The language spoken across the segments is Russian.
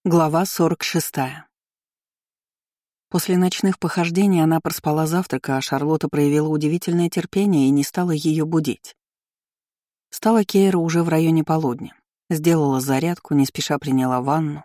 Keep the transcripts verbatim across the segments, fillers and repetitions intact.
Глава сорок шестая. После ночных похождений она проспала завтрак, а Шарлотта проявила удивительное терпение и не стала ее будить. Встала Кейра уже в районе полудня, сделала зарядку, не спеша приняла ванну.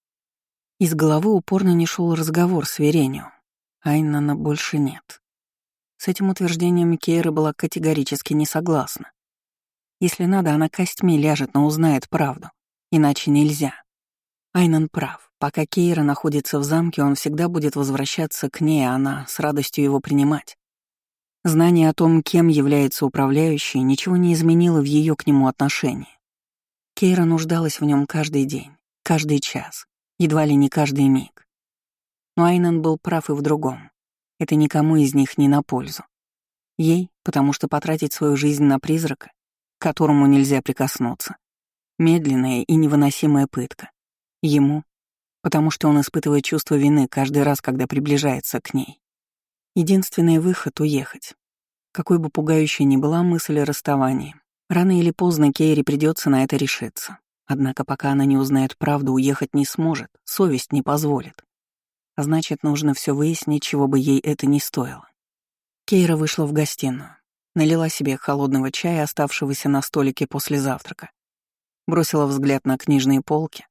Из головы упорно не шел разговор с Веренио. Айнана больше нет. С этим утверждением Кейра была категорически не согласна. Если надо, она костьми ляжет, но узнает правду. Иначе нельзя. Айнан прав. Пока Кейра находится в замке, он всегда будет возвращаться к ней, а она с радостью его принимать. Знание о том, кем является управляющий, ничего не изменило в ее к нему отношении. Кейра нуждалась в нем каждый день, каждый час, едва ли не каждый миг. Но Айнан был прав и в другом. Это никому из них не на пользу. Ей, потому что потратить свою жизнь на призрака, к которому нельзя прикоснуться, медленная и невыносимая пытка. Ему, потому что он испытывает чувство вины каждый раз, когда приближается к ней. Единственный выход — уехать. Какой бы пугающей ни была мысль о расставании, рано или поздно Кейре придется на это решиться. Однако пока она не узнает правду, уехать не сможет, совесть не позволит. А значит, нужно все выяснить, чего бы ей это ни стоило. Кейра вышла в гостиную, налила себе холодного чая, оставшегося на столике после завтрака, бросила взгляд на книжные полки.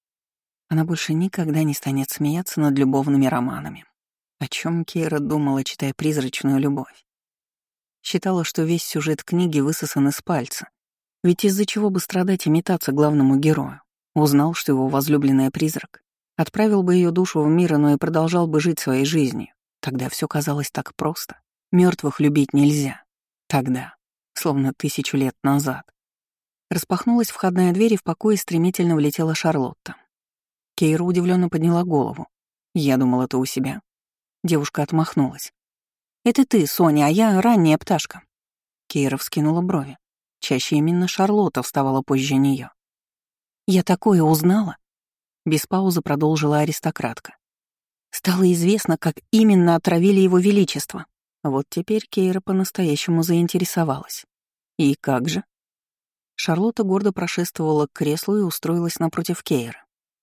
Она больше никогда не станет смеяться над любовными романами. О чем Кейра думала, читая «Призрачную любовь». Считала, что весь сюжет книги высосан из пальца. Ведь из-за чего бы страдать и метаться главному герою? Узнал, что его возлюбленная призрак. Отправил бы ее душу в мир, но и продолжал бы жить своей жизнью. Тогда все казалось так просто. Мертвых любить нельзя. Тогда, словно тысячу лет назад. Распахнулась входная дверь, и в покое стремительно влетела Шарлотта. Кейра удивленно подняла голову. «Я думала, ты у себя». Девушка отмахнулась. «Это ты, Соня, а я ранняя пташка». Кейра вскинула брови. Чаще именно Шарлотта вставала позже нее. «Я такое узнала?» Без паузы продолжила аристократка. «Стало известно, как именно отравили его величество». Вот теперь Кейра по-настоящему заинтересовалась. «И как же?» Шарлотта гордо прошествовала к креслу и устроилась напротив Кейры.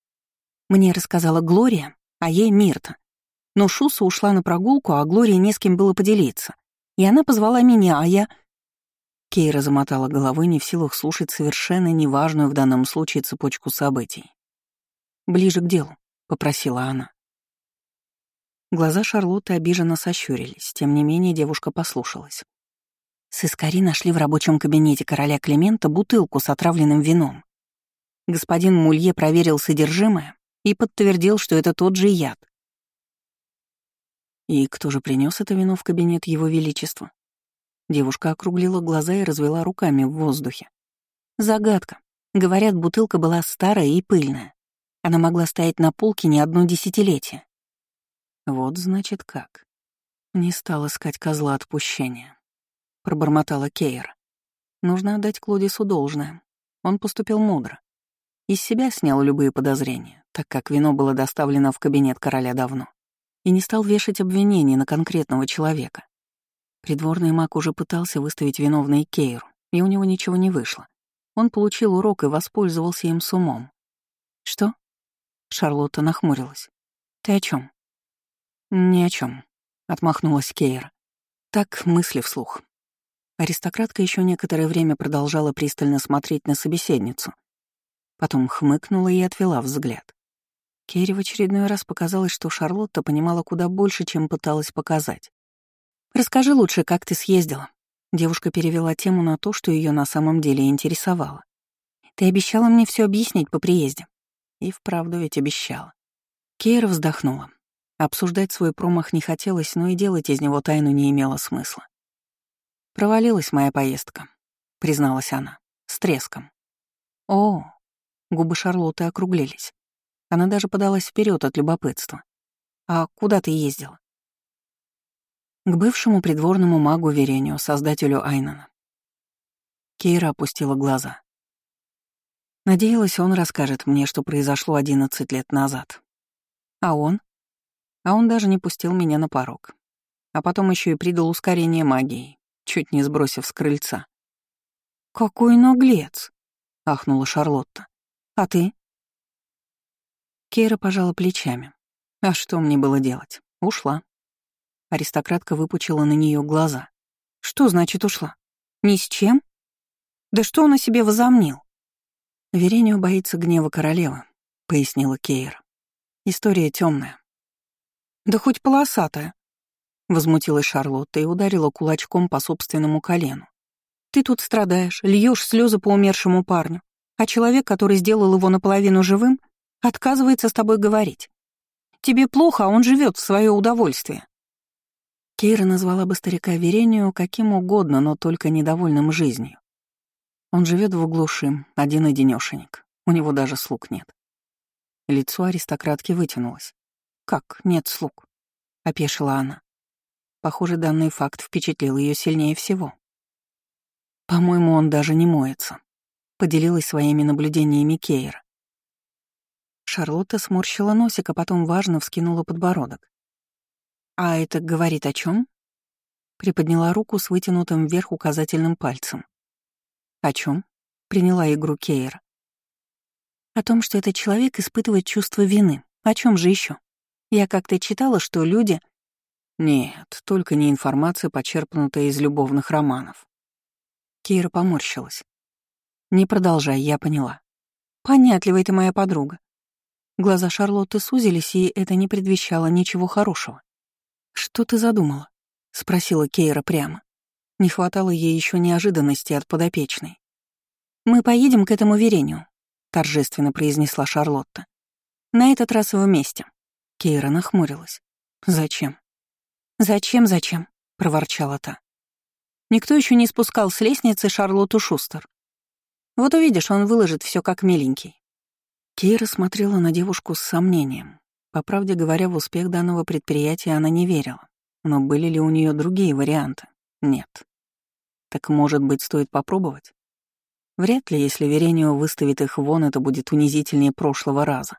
Мне рассказала Глория, а ей Мирта. Но Шуса ушла на прогулку, а Глории не с кем было поделиться. И она позвала меня, а я... Кейра замотала головой, не в силах слушать совершенно неважную в данном случае цепочку событий. «Ближе к делу», — попросила она. Глаза Шарлотты обиженно сощурились, тем не менее девушка послушалась. Сыскари нашли в рабочем кабинете короля Климента бутылку с отравленным вином. Господин Мулье проверил содержимое и подтвердил, что это тот же яд. И кто же принес это вино в кабинет Его Величества? Девушка округлила глаза и развела руками в воздухе. Загадка. Говорят, бутылка была старая и пыльная. Она могла стоять на полке не одно десятилетие. Вот значит как. Не стал искать козла отпущения. Пробормотала Кейра. Нужно отдать Клодису должное. Он поступил мудро. Из себя снял любые подозрения, так как вино было доставлено в кабинет короля давно, и не стал вешать обвинения на конкретного человека. Придворный маг уже пытался выставить виновной Кейру, и у него ничего не вышло. Он получил урок и воспользовался им с умом. «Что?» Шарлотта нахмурилась. «Ты о чем? «Ни о чем, отмахнулась Кейра. Так мысли вслух. Аристократка еще некоторое время продолжала пристально смотреть на собеседницу. Потом хмыкнула и отвела взгляд. Кейре в очередной раз показалось, что Шарлотта понимала куда больше, чем пыталась показать. «Расскажи лучше, как ты съездила». Девушка перевела тему на то, что ее на самом деле интересовало. «Ты обещала мне все объяснить по приезде». И вправду ведь обещала. Кейра вздохнула. Обсуждать свой промах не хотелось, но и делать из него тайну не имело смысла. «Провалилась моя поездка», — призналась она, с треском. «О!» Губы Шарлотты округлились. Она даже подалась вперед от любопытства. «А куда ты ездила?» К бывшему придворному магу Веренио, создателю Айнана. Кейра опустила глаза. Надеялась, он расскажет мне, что произошло одиннадцать лет назад. А он? А он даже не пустил меня на порог. А потом еще и придал ускорение магии, чуть не сбросив с крыльца. «Какой наглец!» — ахнула Шарлотта. «А ты?» Кейра пожала плечами. А что мне было делать? Ушла. Аристократка выпучила на нее глаза. Что значит ушла? Ни с чем? Да что он о себе возомнил? Веренио боится гнева королевы, пояснила Кейра. История темная. Да хоть полосатая. Возмутилась Шарлотта и ударила кулачком по собственному колену. Ты тут страдаешь, льешь слезы по умершему парню, а человек, который сделал его наполовину живым, отказывается с тобой говорить. Тебе плохо, а он живет в свое удовольствие. Кейра назвала бы старика Верению каким угодно, но только недовольным жизнью. Он живет в глуши, один-одинешенек. У него даже слуг нет. Лицо аристократки вытянулось. «Как нет слуг?» — опешила она. Похоже, данный факт впечатлил ее сильнее всего. «По-моему, он даже не моется», — поделилась своими наблюдениями Кейра. Шарлотта сморщила носик, а потом важно вскинула подбородок. «А это говорит о чем? Приподняла руку с вытянутым вверх указательным пальцем. «О чем? Приняла игру Кейра. «О том, что этот человек испытывает чувство вины. О чем же еще? Я как-то читала, что люди...» «Нет, только не информация, почерпнутая из любовных романов». Кейра поморщилась. «Не продолжай, я поняла». «Понятливая ты моя подруга». Глаза Шарлотты сузились, и это не предвещало ничего хорошего. «Что ты задумала?» — спросила Кейра прямо. Не хватало ей еще неожиданности от подопечной. «Мы поедем к этому Верению», — торжественно произнесла Шарлотта. «На этот раз вместе». Кейра нахмурилась. «Зачем?» «Зачем, зачем?» — проворчала та. «Никто еще не спускал с лестницы Шарлотту Шустер. Вот увидишь, он выложит все как миленький». Кейра смотрела на девушку с сомнением. По правде говоря, в успех данного предприятия она не верила. Но были ли у нее другие варианты? Нет. Так, может быть, стоит попробовать? Вряд ли, если Веренио выставит их вон, это будет унизительнее прошлого раза.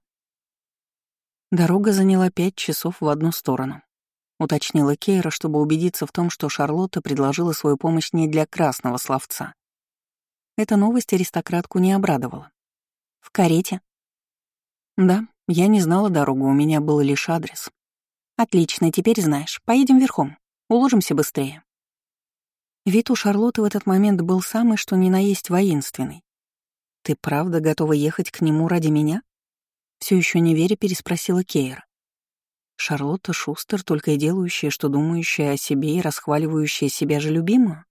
Дорога заняла пять часов в одну сторону. Уточнила Кейра, чтобы убедиться в том, что Шарлотта предложила свою помощь не для красного словца. Эта новость аристократку не обрадовала. «В карете?» «Да, я не знала дорогу, у меня был лишь адрес». «Отлично, теперь знаешь. Поедем верхом. Уложимся быстрее». Вид у Шарлотты в этот момент был самый что ни на есть воинственный. «Ты правда готова ехать к нему ради меня?» Все еще не веря, переспросила Кейра. Шарлотта Шустер, только и делающая, что думающая о себе и расхваливающая себя же любимую?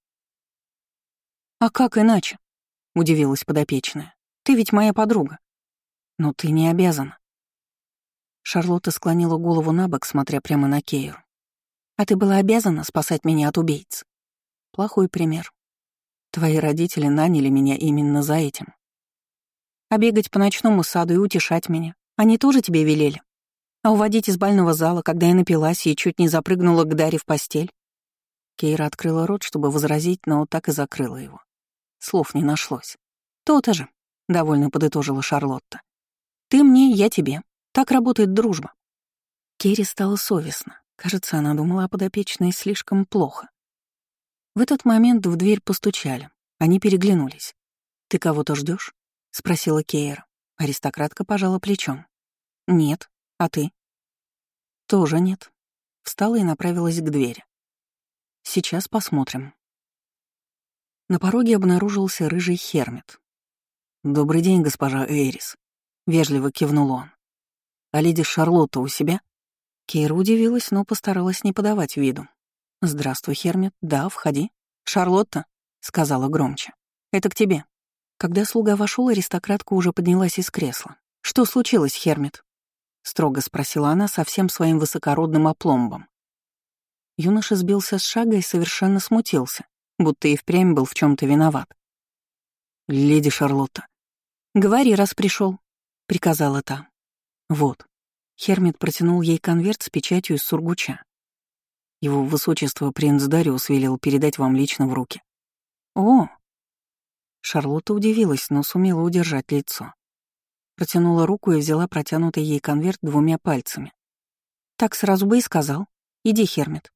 «А как иначе?» — удивилась подопечная. «Ты ведь моя подруга». «Но ты не обязана». Шарлотта склонила голову набок, смотря прямо на Кейру. «А ты была обязана спасать меня от убийц?» «Плохой пример. Твои родители наняли меня именно за этим. А бегать по ночному саду и утешать меня, они тоже тебе велели? А уводить из бального зала, когда я напилась и чуть не запрыгнула к Даре в постель?» Кейра открыла рот, чтобы возразить, но так и закрыла его. Слов не нашлось. «То-то же», — довольно подытожила Шарлотта. «Ты мне, я тебе. Так работает дружба». Кейре стало совестно. Кажется, она думала о подопечной слишком плохо. В этот момент в дверь постучали. Они переглянулись. «Ты кого-то ждешь? Спросила Кейра. Аристократка пожала плечом. «Нет. А ты?» «Тоже нет». Встала и направилась к двери. «Сейчас посмотрим». На пороге обнаружился рыжий Хермит. «Добрый день, госпожа Эйрис», — вежливо кивнул он. «А леди Шарлотта у себя?» Кейра удивилась, но постаралась не подавать виду. «Здравствуй, Хермит. Да, входи». «Шарлотта», — сказала громче. «Это к тебе». Когда слуга вошел, аристократка уже поднялась из кресла. «Что случилось, Хермит?» — строго спросила она со всем своим высокородным опломбом. Юноша сбился с шага и совершенно смутился, будто и впрямь был в чем то виноват. «Леди Шарлотта». «Говори, раз пришел, приказала та. «Вот». Хермит протянул ей конверт с печатью из сургуча. «Его высочество принц Дариус велел передать вам лично в руки». «О!» Шарлотта удивилась, но сумела удержать лицо. Протянула руку и взяла протянутый ей конверт двумя пальцами. «Так сразу бы и сказал. Иди, Хермит».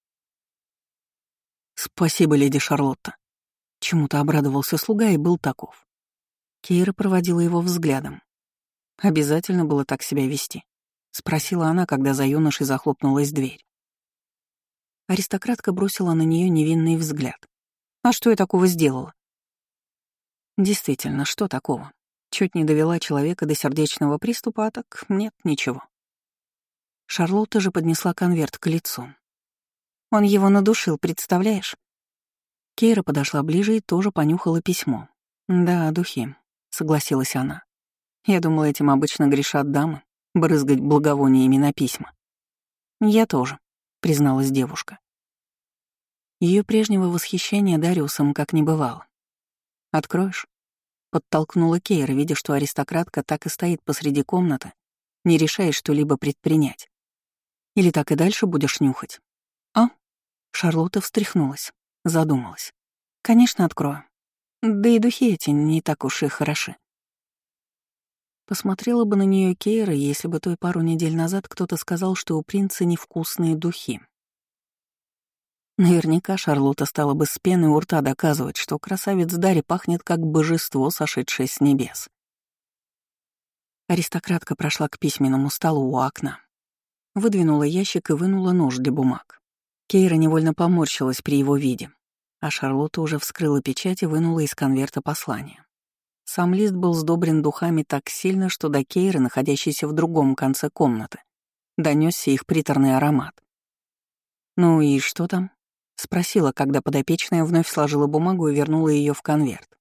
«Спасибо, леди Шарлотта». Чему-то обрадовался слуга и был таков. Кейра проводила его взглядом. Обязательно было так себя вести? Спросила она, когда за юношей захлопнулась дверь. Аристократка бросила на нее невинный взгляд. А что я такого сделала? Действительно, что такого? Чуть не довела человека до сердечного приступа, а так нет, ничего. Шарлотта же поднесла конверт к лицу. Он его надушил, представляешь? Кейра подошла ближе и тоже понюхала письмо. «Да, духи», — согласилась она. «Я думала, этим обычно грешат дамы, брызгать благовониями на письма». «Я тоже», — призналась девушка. Ее прежнего восхищения Дариусом как не бывало. «Откроешь?» — подтолкнула Кейра, видя, что аристократка так и стоит посреди комнаты, не решая что-либо предпринять. «Или так и дальше будешь нюхать?» «А?» — Шарлотта встряхнулась, задумалась. «Конечно, открою. Да и духи эти не так уж и хороши». Посмотрела бы на нее Кейра, если бы той пару недель назад кто-то сказал, что у принца невкусные духи. Наверняка Шарлотта стала бы с пеной у рта доказывать, что красавец Дарри пахнет как божество, сошедшее с небес. Аристократка прошла к письменному столу у окна. Выдвинула ящик и вынула нож для бумаг. Кейра невольно поморщилась при его виде, а Шарлотта уже вскрыла печать и вынула из конверта послание. Сам лист был сдобрен духами так сильно, что до Кейры, находящейся в другом конце комнаты, донесся их приторный аромат. «Ну и что там?» — спросила, когда подопечная вновь сложила бумагу и вернула ее в конверт.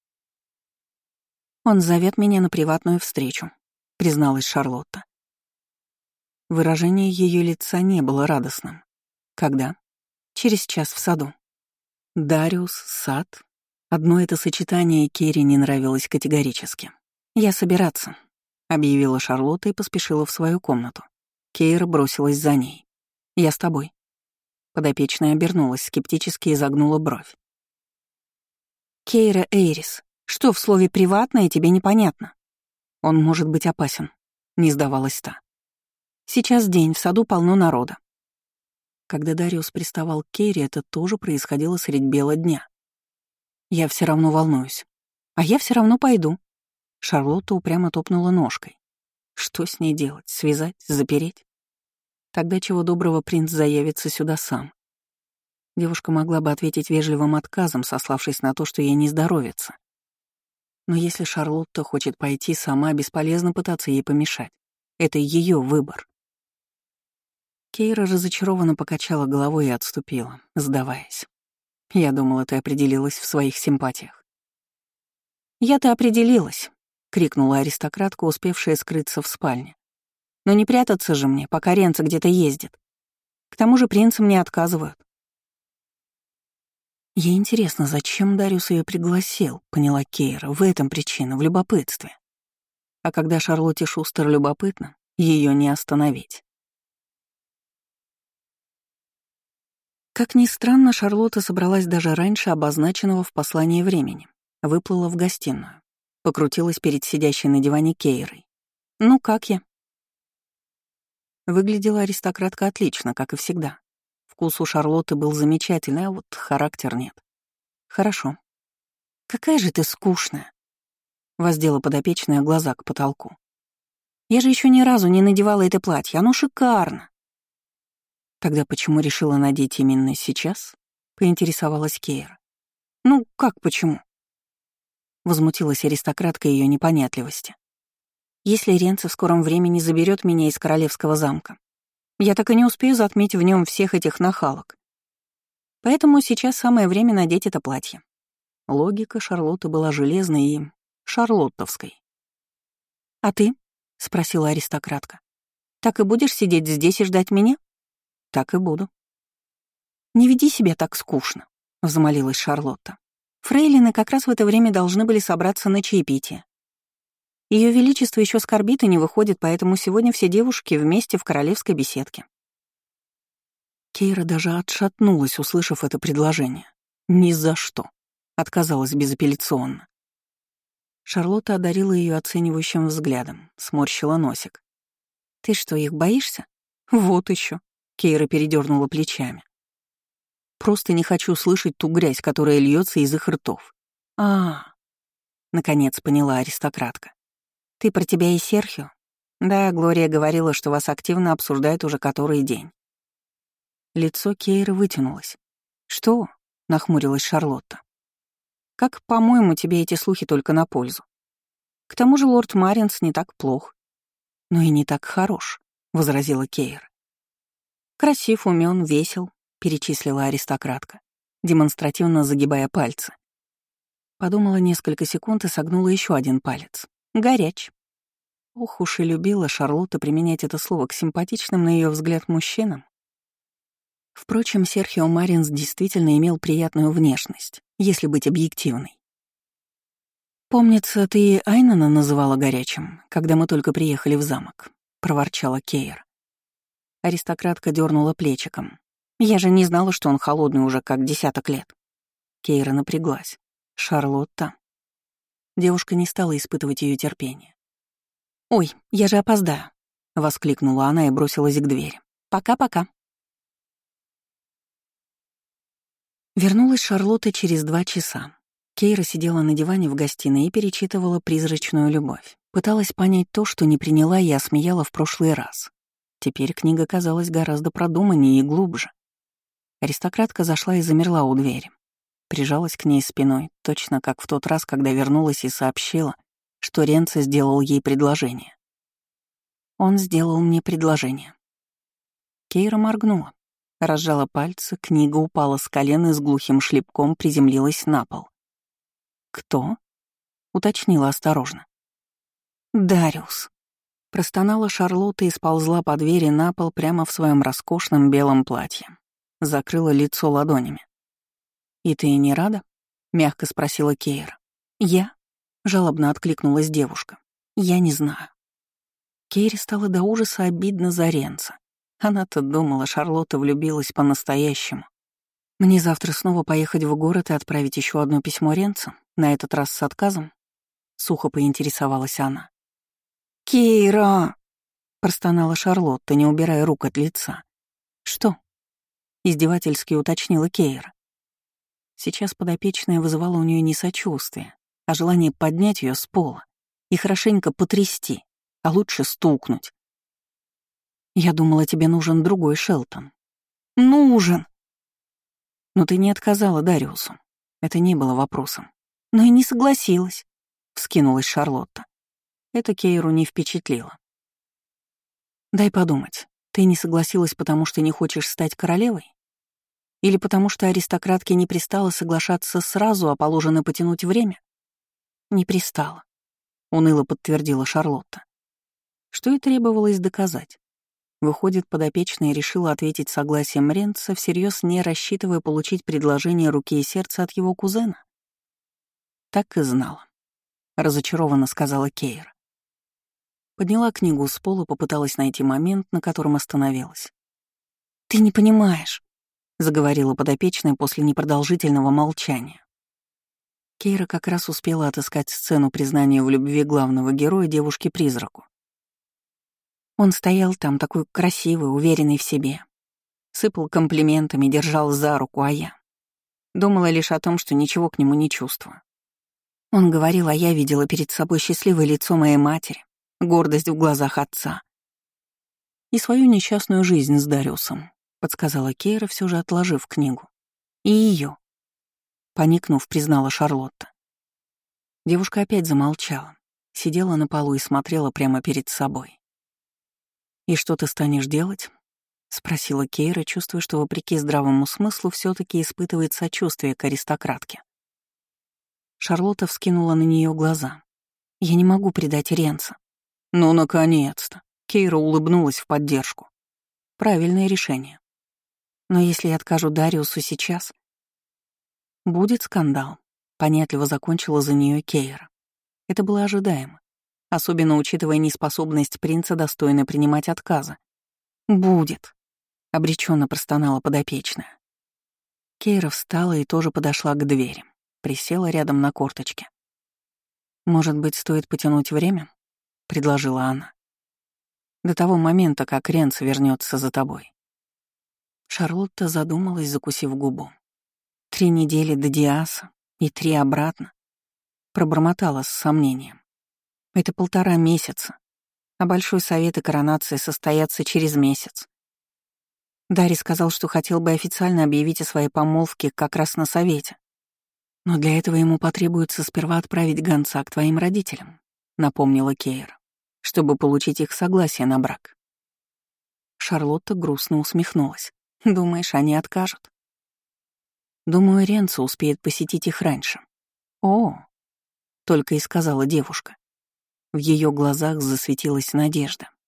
«Он зовет меня на приватную встречу», — призналась Шарлотта. Выражение ее лица не было радостным. «Когда?» «Через час в саду». Дариус, сад. Одно это сочетание Керри не нравилось категорически. «Я собираться», — объявила Шарлотта и поспешила в свою комнату. Кейра бросилась за ней. «Я с тобой». Подопечная обернулась, скептически изогнула бровь. «Кейра Эйрис, что в слове «приватное» тебе непонятно?» «Он может быть опасен», — не сдавалась та. «Сейчас день, в саду полно народа». Когда Дариус приставал к Кейре, это тоже происходило средь бела дня. «Я все равно волнуюсь. А я все равно пойду». Шарлотта упрямо топнула ножкой. Что с ней делать? Связать? Запереть? Тогда чего доброго принц заявится сюда сам. Девушка могла бы ответить вежливым отказом, сославшись на то, что ей не здоровится. Но если Шарлотта хочет пойти сама, бесполезно пытаться ей помешать. Это ее выбор. Кейра разочарованно покачала головой и отступила, сдаваясь. «Я думала, ты определилась в своих симпатиях». «Я-то определилась», — крикнула аристократка, успевшая скрыться в спальне. «Но не прятаться же мне, пока Ренцо где-то ездит. К тому же принцы мне отказывают». Ей интересно, зачем Дариус ее пригласил, поняла Кейра, в этом причина, в любопытстве. А когда Шарлотте Шустер любопытно, ее не остановить. Как ни странно, Шарлотта собралась даже раньше обозначенного в послании времени. Выплыла в гостиную. Покрутилась перед сидящей на диване Кейрой. «Ну, как я?» Выглядела аристократка отлично, как и всегда. Вкус у Шарлотты был замечательный, а вот характер нет. «Хорошо». «Какая же ты скучная!» — воздела подопечная глаза к потолку. «Я же еще ни разу не надевала это платье, оно шикарно!» «Тогда почему решила надеть именно сейчас?» — поинтересовалась Кейра. «Ну, как почему?» — возмутилась аристократка ее непонятливости. «Если Ренцо в скором времени заберет меня из королевского замка, я так и не успею затмить в нем всех этих нахалок. Поэтому сейчас самое время надеть это платье». Логика Шарлотты была железной и шарлоттовской. «А ты?» — спросила аристократка. «Так и будешь сидеть здесь и ждать меня?» «Так и буду». «Не веди себя так скучно», — взмолилась Шарлотта. «Фрейлины как раз в это время должны были собраться на чаепитие. Ее величество еще скорбит и не выходит, поэтому сегодня все девушки вместе в королевской беседке». Кейра даже отшатнулась, услышав это предложение. «Ни за что», — отказалась безапелляционно. Шарлотта одарила ее оценивающим взглядом, сморщила носик. «Ты что, их боишься?» «Вот еще. Кейра передернула плечами. «Просто не хочу слышать ту грязь, которая льется из их ртов». А, -а, -а наконец поняла аристократка. Ты про тебя и Серхио? Да, Глория говорила, что вас активно обсуждают уже который день. Лицо Кейры вытянулось. Что? Нахмурилась Шарлотта. Как, по-моему, тебе эти слухи только на пользу. К тому же лорд Маринс не так плох. Но и не так хорош, возразила Кейра. Красив, умен, весел, перечислила аристократка, демонстративно загибая пальцы. Подумала несколько секунд и согнула еще один палец. Горяч. Ох уж и любила Шарлотта применять это слово к симпатичным, на ее взгляд, мужчинам. Впрочем, Серхио Маринс действительно имел приятную внешность, если быть объективной. «Помнится, ты Айнана называла горячим, когда мы только приехали в замок», — проворчала Кейр. Аристократка дернула плечиком. «Я же не знала, что он холодный уже как десяток лет». Кейра напряглась. «Шарлотта». Девушка не стала испытывать ее терпение. «Ой, я же опоздаю», — воскликнула она и бросилась к двери. «Пока-пока». Вернулась Шарлотта через два часа. Кейра сидела на диване в гостиной и перечитывала «Призрачную любовь». Пыталась понять то, что не приняла и осмеяла в прошлый раз. Теперь книга казалась гораздо продуманнее и глубже. Аристократка зашла и замерла у двери. Прижалась к ней спиной, точно как в тот раз, когда вернулась и сообщила, что Ренцо сделал ей предложение. «Он сделал мне предложение». Кейра моргнула. Разжала пальцы, книга упала с колен и с глухим шлепком приземлилась на пол. «Кто?» — уточнила осторожно. «Дариус», — простонала Шарлотта и сползла по двери на пол прямо в своем роскошном белом платье. Закрыла лицо ладонями. «И ты не рада?» — мягко спросила Кейра. «Я?» — жалобно откликнулась девушка. «Я не знаю». Кейре стало до ужаса обидно за Ренцо. Она-то думала, Шарлотта влюбилась по-настоящему. «Мне завтра снова поехать в город и отправить еще одно письмо Ренцо, на этот раз с отказом?» — сухо поинтересовалась она. «Кейра!» — простонала Шарлотта, не убирая рук от лица. «Что?» — издевательски уточнила Кейра. Сейчас подопечная вызывала у нее не сочувствие, а желание поднять ее с пола и хорошенько потрясти, а лучше стукнуть. «Я думала, тебе нужен другой Шелтон». «Нужен!» «Но ты не отказала Дариусу. Это не было вопросом». «Но и не согласилась», — вскинулась Шарлотта. Это Кейру не впечатлило. «Дай подумать, ты не согласилась, потому что не хочешь стать королевой? Или потому что аристократке не пристало соглашаться сразу, а положено потянуть время?» «Не пристало», — уныло подтвердила Шарлотта. Что и требовалось доказать. Выходит, подопечная решила ответить согласием Ренца, всерьез не рассчитывая получить предложение руки и сердца от его кузена. Так и знала. Разочарованно сказала Кейра. Подняла книгу с пола, попыталась найти момент, на котором остановилась. «Ты не понимаешь», — заговорила подопечная после непродолжительного молчания. Кейра как раз успела отыскать сцену признания в любви главного героя девушки-призраку. Он стоял там такой красивый, уверенный в себе. Сыпал комплиментами, держал за руку, а я думала лишь о том, что ничего к нему не чувствую. Он говорил, а я видела перед собой счастливое лицо моей матери, гордость в глазах отца. И свою несчастную жизнь с Дариусом, подсказала Кейра, все же отложив книгу. И ее, поникнув, признала Шарлотта. Девушка опять замолчала, сидела на полу и смотрела прямо перед собой. «И что ты станешь делать?» — спросила Кейра, чувствуя, что, вопреки здравому смыслу, все таки испытывает сочувствие к аристократке. Шарлотта вскинула на нее глаза. «Я не могу предать Ренца». «Ну, наконец-то!» — Кейра улыбнулась в поддержку. «Правильное решение. Но если я откажу Дариусу сейчас...» «Будет скандал», — понятливо закончила за нее Кейра. Это было ожидаемо, особенно учитывая неспособность принца достойно принимать отказы. «Будет», — обреченно простонала подопечная. Кейра встала и тоже подошла к двери, присела рядом на корточке. «Может быть, стоит потянуть время?» — предложила она. «До того момента, как Ренц вернется за тобой». Шарлотта задумалась, закусив губу. «Три недели до Диаса и три обратно», — пробормотала с сомнением. Это полтора месяца, а Большой совет и коронация состоятся через месяц. Дарий сказал, что хотел бы официально объявить о своей помолвке как раз на совете. Но для этого ему потребуется сперва отправить гонца к твоим родителям, напомнила Кейра, чтобы получить их согласие на брак. Шарлотта грустно усмехнулась. Думаешь, они откажут? Думаю, Ренцо успеет посетить их раньше. О, только и сказала девушка. В ее глазах засветилась надежда.